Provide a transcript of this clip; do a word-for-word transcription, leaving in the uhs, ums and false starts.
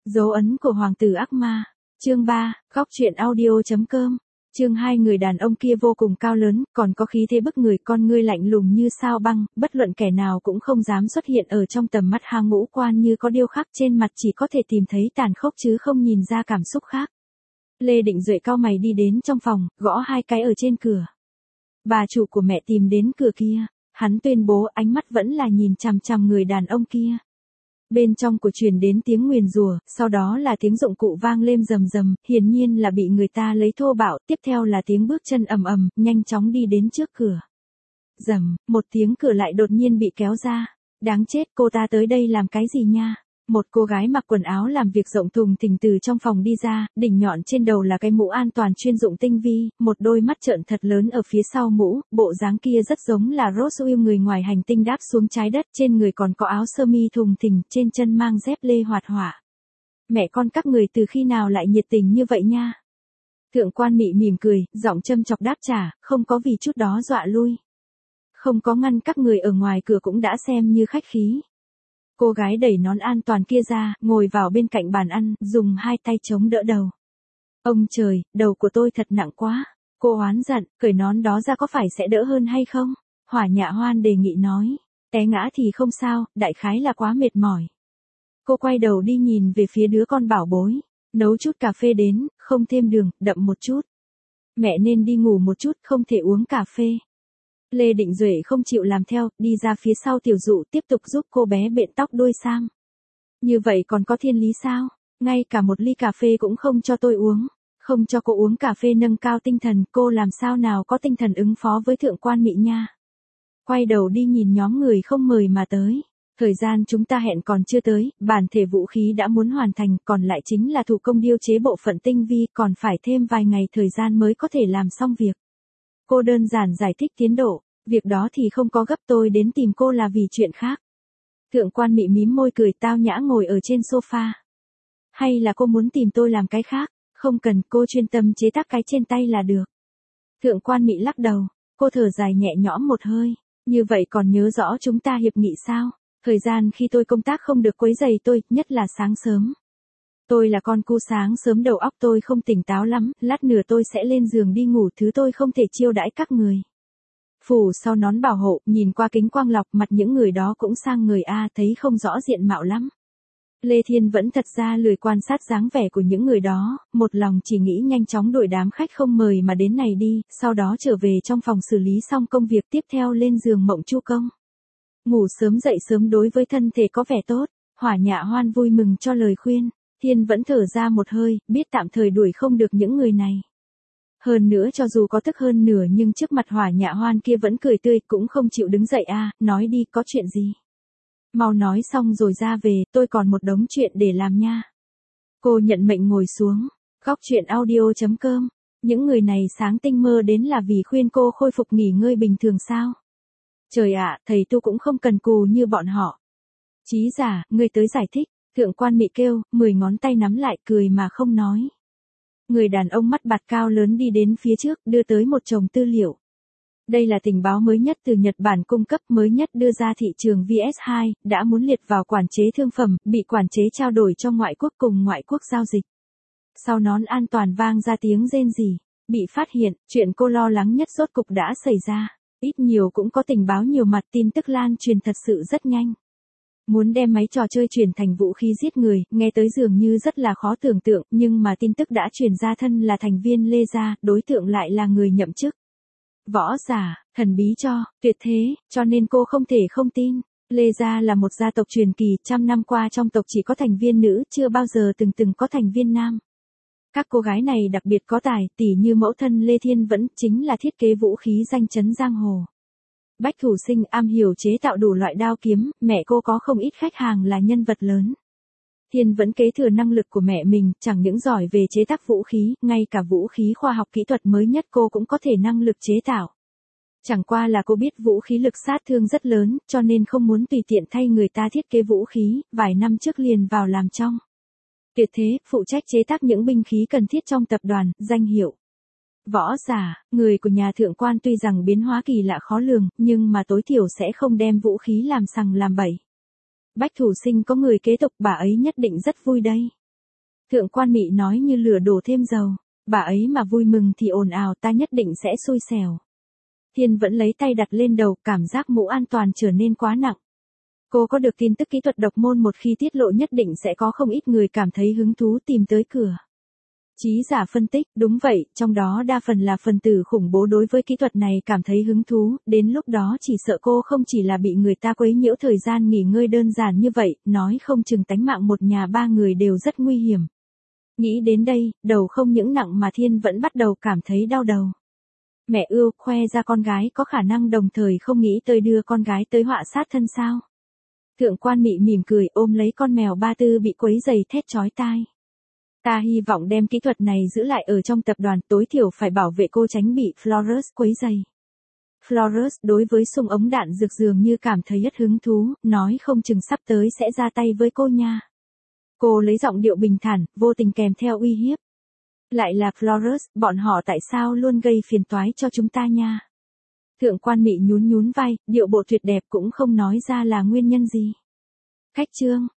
Dấu ấn của hoàng tử ác ma. Chương ba, góc truyện audio.com. Chương hai người đàn ông kia vô cùng cao lớn, còn có khí thế bức người, con ngươi lạnh lùng như sao băng, bất luận kẻ nào cũng không dám xuất hiện ở trong tầm mắt hang ngũ quan như có điêu khắc trên mặt chỉ có thể tìm thấy tàn khốc chứ không nhìn ra cảm xúc khác. Lê Định Duệ cau mày đi đến trong phòng, gõ hai cái ở trên cửa. Bà chủ của mẹ tìm đến cửa kia, hắn tuyên bố ánh mắt vẫn là nhìn chằm chằm người đàn ông kia. Bên trong của truyền đến tiếng nguyền rủa, sau đó là tiếng dụng cụ vang lên rầm rầm, hiển nhiên là bị người ta lấy thô bạo, tiếp theo là tiếng bước chân ầm ầm, nhanh chóng đi đến trước cửa. Rầm, một tiếng cửa lại đột nhiên bị kéo ra. Đáng chết, cô ta tới đây làm cái gì nha? Một cô gái mặc quần áo làm việc rộng thùng thình từ trong phòng đi ra, đỉnh nhọn trên đầu là cái mũ an toàn chuyên dụng tinh vi, một đôi mắt trợn thật lớn ở phía sau mũ, bộ dáng kia rất giống là Roswell người ngoài hành tinh đáp xuống trái đất, trên người còn có áo sơ mi thùng thình, trên chân mang dép lê hoạt họa. Mẹ con các người từ khi nào lại nhiệt tình như vậy nha? Thượng quan Mị mỉm cười, giọng châm chọc đáp trả, không có vì chút đó dọa lui. Không có ngăn các người ở ngoài cửa cũng đã xem như khách khí. Cô gái đẩy nón an toàn kia ra, ngồi vào bên cạnh bàn ăn, dùng hai tay chống đỡ đầu. Ông trời, đầu của tôi thật nặng quá. Cô oán giận, cởi nón đó ra có phải sẽ đỡ hơn hay không? Hỏa Nhạ Hoan đề nghị nói. Té ngã thì không sao, đại khái là quá mệt mỏi. Cô quay đầu đi nhìn về phía đứa con bảo bối. Nấu chút cà phê đến, không thêm đường, đậm một chút. Mẹ nên đi ngủ một chút, không thể uống cà phê. Lê Định Duệ không chịu làm theo, đi ra phía sau Tiểu Dụ tiếp tục giúp cô bé bện tóc đuôi sam. Như vậy còn có thiên lý sao? Ngay cả một ly cà phê cũng không cho tôi uống. Không cho cô uống cà phê nâng cao tinh thần, cô làm sao nào có tinh thần ứng phó với thượng quan Mị nha. Quay đầu đi nhìn nhóm người không mời mà tới. Thời gian chúng ta hẹn còn chưa tới, bản thể vũ khí đã muốn hoàn thành, còn lại chính là thủ công điêu chế bộ phận tinh vi, còn phải thêm vài ngày thời gian mới có thể làm xong việc. Cô đơn giản giải thích tiến độ, việc đó thì không có gấp, tôi đến tìm cô là vì chuyện khác. Thượng quan Mị mím môi cười tao nhã ngồi ở trên sofa. Hay là cô muốn tìm tôi làm cái khác? Không cần, cô chuyên tâm chế tác cái trên tay là được. Thượng quan Mị lắc đầu, cô thở dài nhẹ nhõm một hơi. Như vậy còn nhớ rõ chúng ta hiệp nghị sao? Thời gian khi tôi công tác không được quấy rầy tôi, nhất là sáng sớm. Tôi là con cu sáng sớm, đầu óc tôi không tỉnh táo lắm, lát nữa tôi sẽ lên giường đi ngủ, thứ tôi không thể chiêu đãi các người. Phủ sau nón bảo hộ, nhìn qua kính quang lọc, mặt những người đó cũng sang người A, thấy không rõ diện mạo lắm. Lê Thiên vẫn thật ra lười quan sát dáng vẻ của những người đó, một lòng chỉ nghĩ nhanh chóng đuổi đám khách không mời mà đến này đi, sau đó trở về trong phòng xử lý xong công việc, tiếp theo lên giường mộng chu công. Ngủ sớm dậy sớm đối với thân thể có vẻ tốt. Hỏa Nhạ Hoan vui mừng cho lời khuyên. Thiên vẫn thở ra một hơi, biết tạm thời đuổi không được những người này. Hơn nữa cho dù có tức hơn nửa nhưng trước mặt Hỏa Nhạ Hoan kia vẫn cười tươi, cũng không chịu đứng dậy a, nói đi, có chuyện gì? Mau nói xong rồi ra về, tôi còn một đống chuyện để làm nha. Cô nhận mệnh ngồi xuống. Góc truyện audio.com. Những người này sáng tinh mơ đến là vì khuyên cô khôi phục nghỉ ngơi bình thường sao? Trời ạ, thầy tu cũng không cần cù như bọn họ. Chí giả, ngươi tới giải thích. Thượng quan Mị kêu, mười ngón tay nắm lại, cười mà không nói. Người đàn ông mắt bạt cao lớn đi đến phía trước, đưa tới một chồng tư liệu. Đây là tình báo mới nhất từ Nhật Bản cung cấp, mới nhất đưa ra thị trường vê ét hai, đã muốn liệt vào quản chế thương phẩm, bị quản chế trao đổi cho ngoại quốc cùng ngoại quốc giao dịch. Sau nón an toàn vang ra tiếng rên rỉ, bị phát hiện, chuyện cô lo lắng nhất rốt cục đã xảy ra. Ít nhiều cũng có tình báo nhiều mặt, tin tức lan truyền thật sự rất nhanh. Muốn đem máy trò chơi chuyển thành vũ khí giết người, nghe tới dường như rất là khó tưởng tượng, nhưng mà tin tức đã truyền ra thân là thành viên Lê gia, đối tượng lại là người nhậm chức. Võ giả, thần bí cho, tuyệt thế, cho nên cô không thể không tin. Lê gia là một gia tộc truyền kỳ, trăm năm qua trong tộc chỉ có thành viên nữ, chưa bao giờ từng từng có thành viên nam. Các cô gái này đặc biệt có tài, tỉ như mẫu thân Lê Thiên vẫn chính là thiết kế vũ khí danh chấn giang hồ. Bách Thủ Sinh am hiểu chế tạo đủ loại đao kiếm, mẹ cô có không ít khách hàng là nhân vật lớn. Thiên vẫn kế thừa năng lực của mẹ mình, chẳng những giỏi về chế tác vũ khí, ngay cả vũ khí khoa học kỹ thuật mới nhất cô cũng có thể năng lực chế tạo. Chẳng qua là cô biết vũ khí lực sát thương rất lớn, cho nên không muốn tùy tiện thay người ta thiết kế vũ khí, vài năm trước liền vào làm trong. Tuyệt thế, phụ trách chế tác những binh khí cần thiết trong tập đoàn, danh hiệu. Võ giả, người của nhà thượng quan tuy rằng biến hóa kỳ lạ khó lường, nhưng mà tối thiểu sẽ không đem vũ khí làm sằng làm bậy. Bách Thủ Sinh có người kế tục, bà ấy nhất định rất vui đây. Thượng quan Mị nói như lửa đổ thêm dầu. Bà ấy mà vui mừng thì ồn ào, ta nhất định sẽ xui xẻo. Thiên vẫn lấy tay đặt lên đầu, cảm giác mũ an toàn trở nên quá nặng. Cô có được tin tức kỹ thuật độc môn một khi tiết lộ nhất định sẽ có không ít người cảm thấy hứng thú tìm tới cửa. Trí giả phân tích, đúng vậy, trong đó đa phần là phần tử khủng bố đối với kỹ thuật này cảm thấy hứng thú, đến lúc đó chỉ sợ cô không chỉ là bị người ta quấy nhiễu thời gian nghỉ ngơi đơn giản như vậy, nói không chừng tánh mạng một nhà ba người đều rất nguy hiểm. Nghĩ đến đây, đầu không những nặng mà Thiên vẫn bắt đầu cảm thấy đau đầu. Mẹ ưu, khoe ra con gái có khả năng đồng thời không nghĩ tới đưa con gái tới họa sát thân sao. Thượng quan Mị mỉm cười ôm lấy con mèo Ba Tư bị quấy giày thét chói tai. Ta hy vọng đem kỹ thuật này giữ lại ở trong tập đoàn, tối thiểu phải bảo vệ cô tránh bị Flores quấy giày. Flores đối với súng ống đạn rực dường như cảm thấy rất hứng thú, nói không chừng sắp tới sẽ ra tay với cô nha. Cô lấy giọng điệu bình thản, vô tình kèm theo uy hiếp. Lại là Flores, bọn họ tại sao luôn gây phiền toái cho chúng ta nha. Thượng quan Mị nhún nhún vai, điệu bộ tuyệt đẹp cũng không nói ra là nguyên nhân gì. Khách trương,